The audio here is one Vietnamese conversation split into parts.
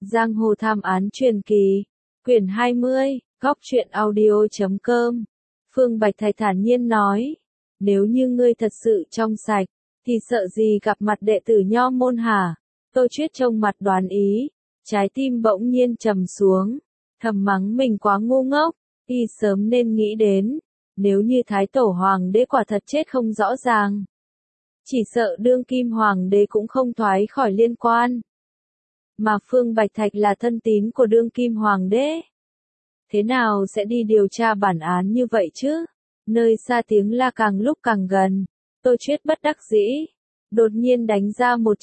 Giang hồ thám án truyền kỳ, quyển 20, góc truyện audio.com. Phương Bạch Thạch thản nhiên nói, nếu như ngươi thật sự trong sạch, thì sợ gì gặp mặt đệ tử Nho môn hả? Tô Chuyết trông mặt đoán ý, trái tim bỗng nhiên trầm xuống, thầm mắng mình quá ngu ngốc, y sớm nên nghĩ đến, nếu như Thái Tổ Hoàng đế quả thật chết không rõ ràng, chỉ sợ đương kim Hoàng đế cũng không thoái khỏi liên quan. Mà Phương Bạch Thạch là thân tín của đương kim Hoàng đế. Thế nào sẽ đi điều tra bản án như vậy chứ? Nơi xa tiếng la càng lúc càng gần, Tô Chuyết bất đắc dĩ, đột nhiên đánh ra một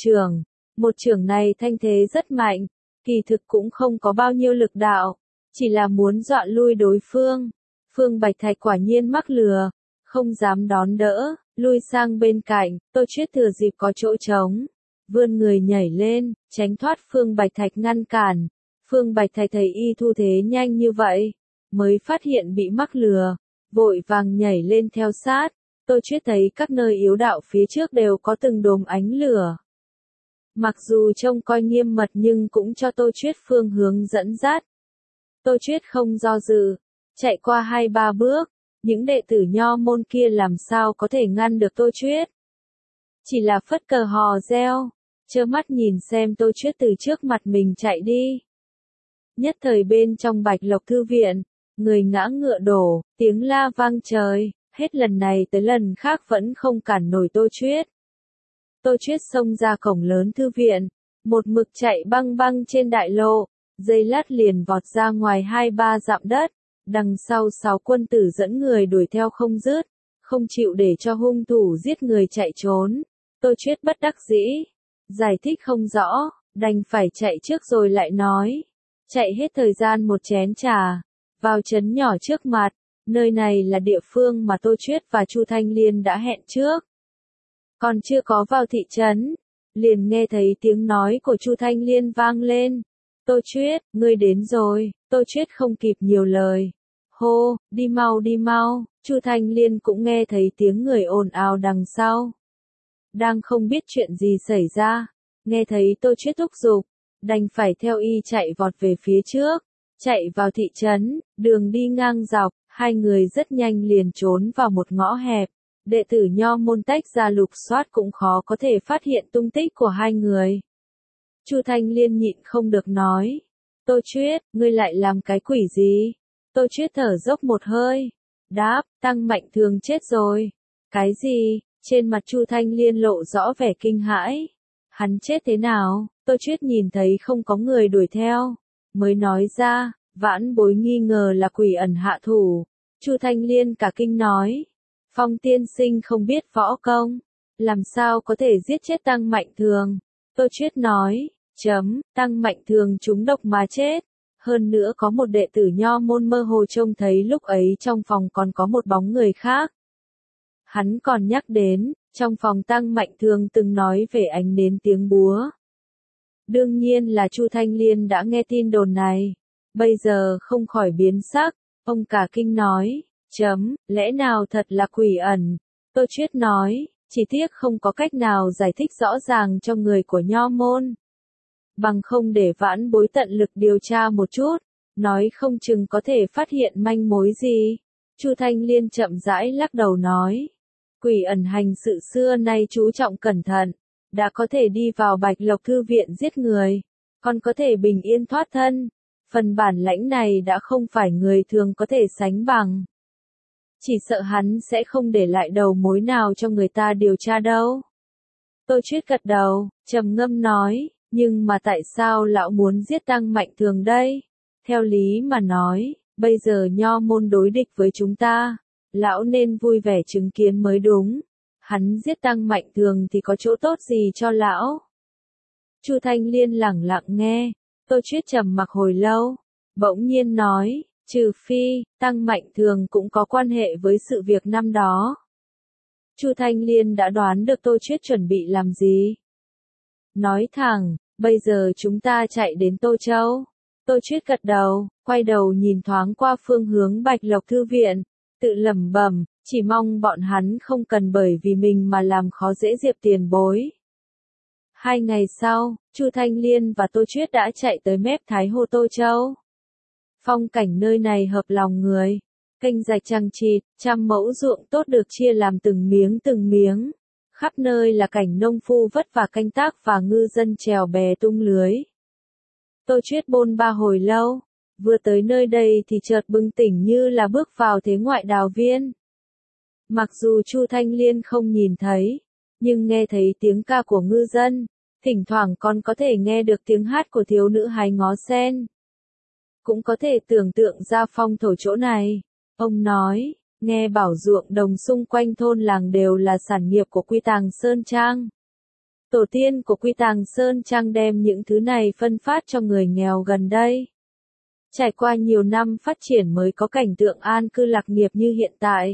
chưởng này thanh thế rất mạnh, kỳ thực cũng không có bao nhiêu lực đạo, chỉ là muốn dọa lui đối phương. Phương Bạch Thạch quả nhiên mắc lừa, không dám đón đỡ, lui sang bên cạnh, Tô Chuyết thừa dịp có chỗ trống, vươn người nhảy lên, tránh thoát Phương Bạch Thạch ngăn cản. Phương Bạch Thạch thấy y thu thế nhanh như vậy, mới phát hiện bị mắc lừa, vội vàng nhảy lên theo sát. Tô Chuyết thấy các nơi yếu đạo phía trước đều có từng đốm ánh lửa. Mặc dù trông coi nghiêm mật nhưng cũng cho Tô Chuyết phương hướng dẫn dắt. Tô Chuyết không do dự, chạy qua 2-3 bước, những đệ tử Nho môn kia làm sao có thể ngăn được Tô Chuyết. Chỉ là phất cờ hò reo, trơ mắt nhìn xem Tô Chuyết từ trước mặt mình chạy đi. Nhất thời bên trong Bạch Lộc Thư viện, người ngã ngựa đổ, tiếng la vang trời, hết lần này tới lần khác vẫn không cản nổi Tô Chuyết. Tô Chuyết xông ra cổng lớn thư viện, một mực chạy băng băng trên đại lộ, giây lát liền vọt ra ngoài 2-3 dặm đất, đằng sau 6 quân tử dẫn người đuổi theo không dứt, không chịu để cho hung thủ giết người chạy trốn. Tô Chuyết bất đắc dĩ, giải thích không rõ, đành phải chạy trước rồi lại nói. Chạy hết thời gian một chén trà, vào trấn nhỏ trước mặt, nơi này là địa phương mà Tô Chuyết và Chu Thanh Liên đã hẹn trước. Còn chưa có vào thị trấn, liền nghe thấy tiếng nói của Chu Thanh Liên vang lên. Tô Chuyết, ngươi đến rồi. Tô Chuyết không kịp nhiều lời. Hô, đi mau. Chu Thanh Liên cũng nghe thấy tiếng người ồn ào đằng sau. Đang không biết chuyện gì xảy ra, nghe thấy Tô Chuyết thúc giục, đành phải theo y chạy vọt về phía trước, chạy vào thị trấn, đường đi ngang dọc, hai người rất nhanh liền trốn vào một ngõ hẹp. Đệ tử Nho môn tách ra lục soát cũng khó có thể phát hiện tung tích của hai người. Chu Thanh Liên nhịn không được nói, Tô Chuyết, ngươi lại làm cái quỷ gì? Tô Chuyết thở dốc một hơi, đáp, Tăng Mạnh Thường chết rồi. Cái gì? Trên mặt Chu Thanh Liên lộ rõ vẻ kinh hãi. Hắn chết thế nào? Tô Chuyết nhìn thấy không có người đuổi theo, mới nói ra, vãn bối nghi ngờ là quỷ ẩn hạ thủ. Chu Thanh Liên cả kinh nói, Phong tiên sinh không biết võ công, làm sao có thể giết chết Tăng Mạnh Thường? Tô Chuyết nói, Tăng Mạnh Thường trúng độc mà chết. Hơn nữa có một đệ tử Nho môn mơ hồ trông thấy lúc ấy trong phòng còn có một bóng người khác. Hắn còn nhắc đến, trong phòng Tăng Mạnh Thường từng nói về ánh nến tiếng búa. Đương nhiên là Chu Thanh Liên đã nghe tin đồn này, bây giờ không khỏi biến sắc, ông cả kinh nói, lẽ nào thật là quỷ ẩn? Tô Chuyết nói, chỉ tiếc không có cách nào giải thích rõ ràng cho người của Nho môn. Bằng không để vãn bối tận lực điều tra một chút, nói không chừng có thể phát hiện manh mối gì. Chu Thanh Liên chậm rãi lắc đầu nói, quỷ ẩn hành sự xưa nay chú trọng cẩn thận, đã có thể đi vào Bạch Lộc Thư viện giết người, còn có thể bình yên thoát thân. Phần bản lãnh này đã không phải người thường có thể sánh bằng. Chỉ sợ hắn sẽ không để lại đầu mối nào cho người ta điều tra đâu. Tô Chuyết gật đầu, trầm ngâm nói, nhưng mà tại sao lão muốn giết Tăng Mạnh Thường đây? Theo lý mà nói, bây giờ Nho môn đối địch với chúng ta, lão nên vui vẻ chứng kiến mới đúng. Hắn giết Tăng Mạnh Thường thì có chỗ tốt gì cho lão? Chu Thanh Liên lẳng lặng nghe, Tô Chuyết trầm mặc hồi lâu, bỗng nhiên nói, trừ phi, Tăng Mạnh Thường cũng có quan hệ với sự việc năm đó. Chu Thanh Liên đã đoán được Tô Chuyết chuẩn bị làm gì. Nói thẳng, bây giờ chúng ta chạy đến Tô Châu. Tô Chuyết gật đầu, quay đầu nhìn thoáng qua phương hướng Bạch Lộc Thư viện, tự lẩm bẩm, chỉ mong bọn hắn không cần bởi vì mình mà làm khó dễ Diệp tiền bối. 2 ngày sau, Chu Thanh Liên và Tô Chuyết đã chạy tới mép Thái Hồ Tô Châu. Phong cảnh nơi này hợp lòng người. Kênh rạch chằng chịt, trăm mẫu ruộng tốt được chia làm từng miếng. Khắp nơi là cảnh nông phu vất vả canh tác và ngư dân chèo bè tung lưới. Tô Chuyết bôn ba hồi lâu, vừa tới nơi đây thì chợt bừng tỉnh như là bước vào thế ngoại đào viên. Mặc dù Chu Thanh Liên không nhìn thấy, nhưng nghe thấy tiếng ca của ngư dân, thỉnh thoảng còn có thể nghe được tiếng hát của thiếu nữ hái ngó sen. Cũng có thể tưởng tượng ra phong thổ chỗ này. Ông nói, nghe bảo ruộng đồng xung quanh thôn làng đều là sản nghiệp của Quy Tàng Sơn Trang. Tổ tiên của Quy Tàng Sơn Trang đem những thứ này phân phát cho người nghèo gần đây. Trải qua nhiều năm phát triển mới có cảnh tượng an cư lạc nghiệp như hiện tại.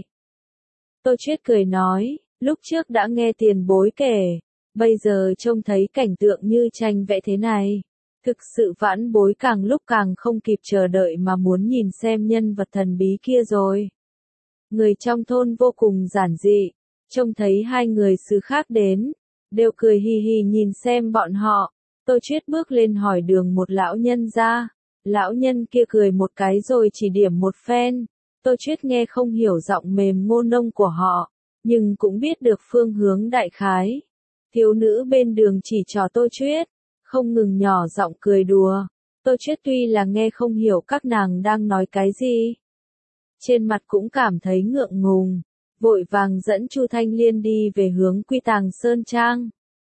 Tô Chuyết cười nói, lúc trước đã nghe tiền bối kể, bây giờ trông thấy cảnh tượng như tranh vẽ thế này. Thực sự vãn bối càng lúc càng không kịp chờ đợi mà muốn nhìn xem nhân vật thần bí kia rồi. Người trong thôn vô cùng giản dị, trông thấy hai người xứ khác đến, đều cười hì hì nhìn xem bọn họ. Tô Chuyết bước lên hỏi đường một lão nhân ra, lão nhân kia cười một cái rồi chỉ điểm một phen. Tô Chuyết nghe không hiểu giọng mềm ngô nông của họ, nhưng cũng biết được phương hướng đại khái. Thiếu nữ bên đường chỉ trò Tô Chuyết, không ngừng nhỏ giọng cười đùa. Tô Chuyết tuy là nghe không hiểu các nàng đang nói cái gì, trên mặt cũng cảm thấy ngượng ngùng, vội vàng dẫn Chu Thanh Liên đi về hướng Quy Tàng Sơn Trang.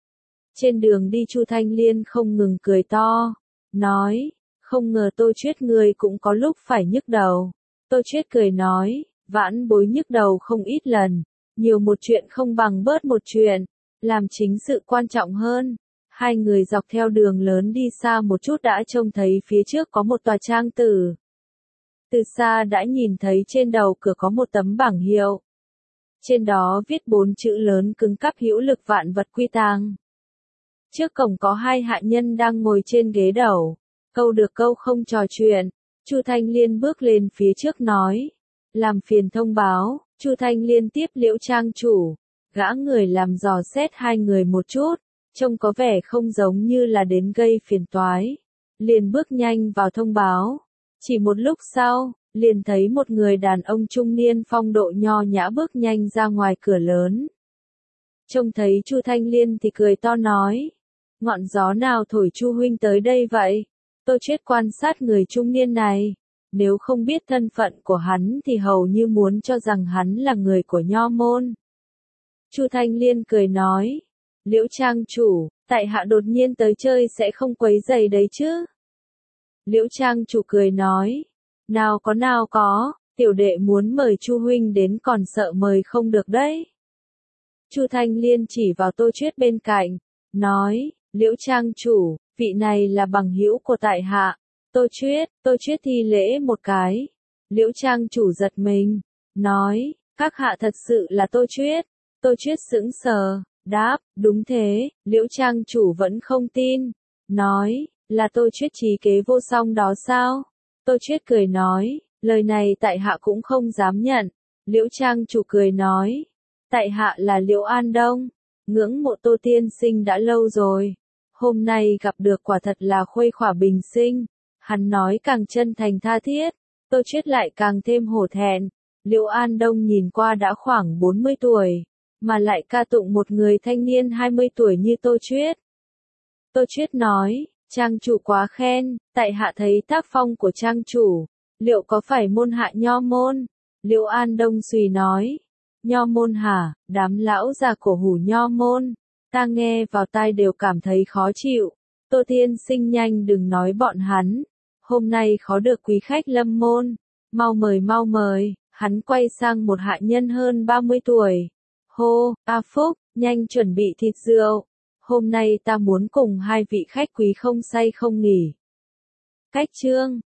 Trên đường đi Chu Thanh Liên không ngừng cười to, nói, không ngờ Tô Chuyết người cũng có lúc phải nhức đầu. Tô Chuyết cười nói, vãn bối nhức đầu không ít lần, nhiều một chuyện không bằng bớt một chuyện, làm chính sự quan trọng hơn. Hai người dọc theo đường lớn đi xa một chút đã trông thấy phía trước có một tòa trang tử. Từ xa đã nhìn thấy trên đầu cửa có một tấm bảng hiệu. Trên đó viết 4 chữ lớn cứng cáp hữu lực vạn vật quy tàng. Trước cổng có hai hạ nhân đang ngồi trên ghế đầu, câu được câu không trò chuyện. Chu Thanh Liên bước lên phía trước nói, làm phiền thông báo. Chu Thanh Liên tiếp Liễu trang chủ, gã người làm dò xét hai người một chút, trông có vẻ không giống như là đến gây phiền toái. Liền bước nhanh vào thông báo. Chỉ một lúc sau, liền thấy một người đàn ông trung niên phong độ nho nhã bước nhanh ra ngoài cửa lớn. Trông thấy Chu Thanh Liên thì cười to nói, ngọn gió nào thổi Chu huynh tới đây vậy? Tô Chuyết quan sát người trung niên này, nếu không biết thân phận của hắn thì hầu như muốn cho rằng hắn là người của nho môn. Chu Thanh Liên cười nói, Liễu trang chủ, tại hạ đột nhiên tới chơi sẽ không quấy rầy đấy chứ? Liễu trang chủ cười nói, nào có, tiểu đệ muốn mời Chu huynh đến còn sợ mời không được đấy. Chu Thanh Liên chỉ vào Tô Chuyết bên cạnh, nói, Liễu trang chủ, vị này là bằng hữu của tại hạ. Tô Chuyết thi lễ một cái. Liễu trang chủ giật mình, nói, các hạ thật sự là Tô Chuyết. Tô Chuyết sững sờ, đáp, đúng thế. Liễu trang chủ vẫn không tin, nói, là Tô Chuyết trí kế vô song đó sao? Tô Chuyết cười nói, lời này tại hạ cũng không dám nhận. Liễu trang chủ cười nói, tại hạ là Liễu An Đông, ngưỡng mộ Tô tiên sinh đã lâu rồi. Hôm nay gặp được quả thật là khuây khỏa bình sinh. Hắn nói càng chân thành tha thiết, Tô Chuyết lại càng thêm hổ thẹn. Liễu An Đông nhìn qua đã khoảng 40 tuổi, mà lại ca tụng một người thanh niên 20 tuổi như Tô Chuyết. Tô Chuyết nói, trang chủ quá khen, tại hạ thấy tác phong của trang chủ, liệu có phải môn hạ nho môn? Liễu An Đông suy nói, nho môn hả, đám lão già cổ hủ nho môn, ta nghe vào tai đều cảm thấy khó chịu. Tô tiên sinh nhanh đừng nói bọn hắn, hôm nay khó được quý khách lâm môn, mau mời, hắn quay sang một hạ nhân hơn 30 tuổi. Hô, A Phúc, nhanh chuẩn bị thịt rượu, hôm nay ta muốn cùng hai vị khách quý không say không nghỉ. Cách chương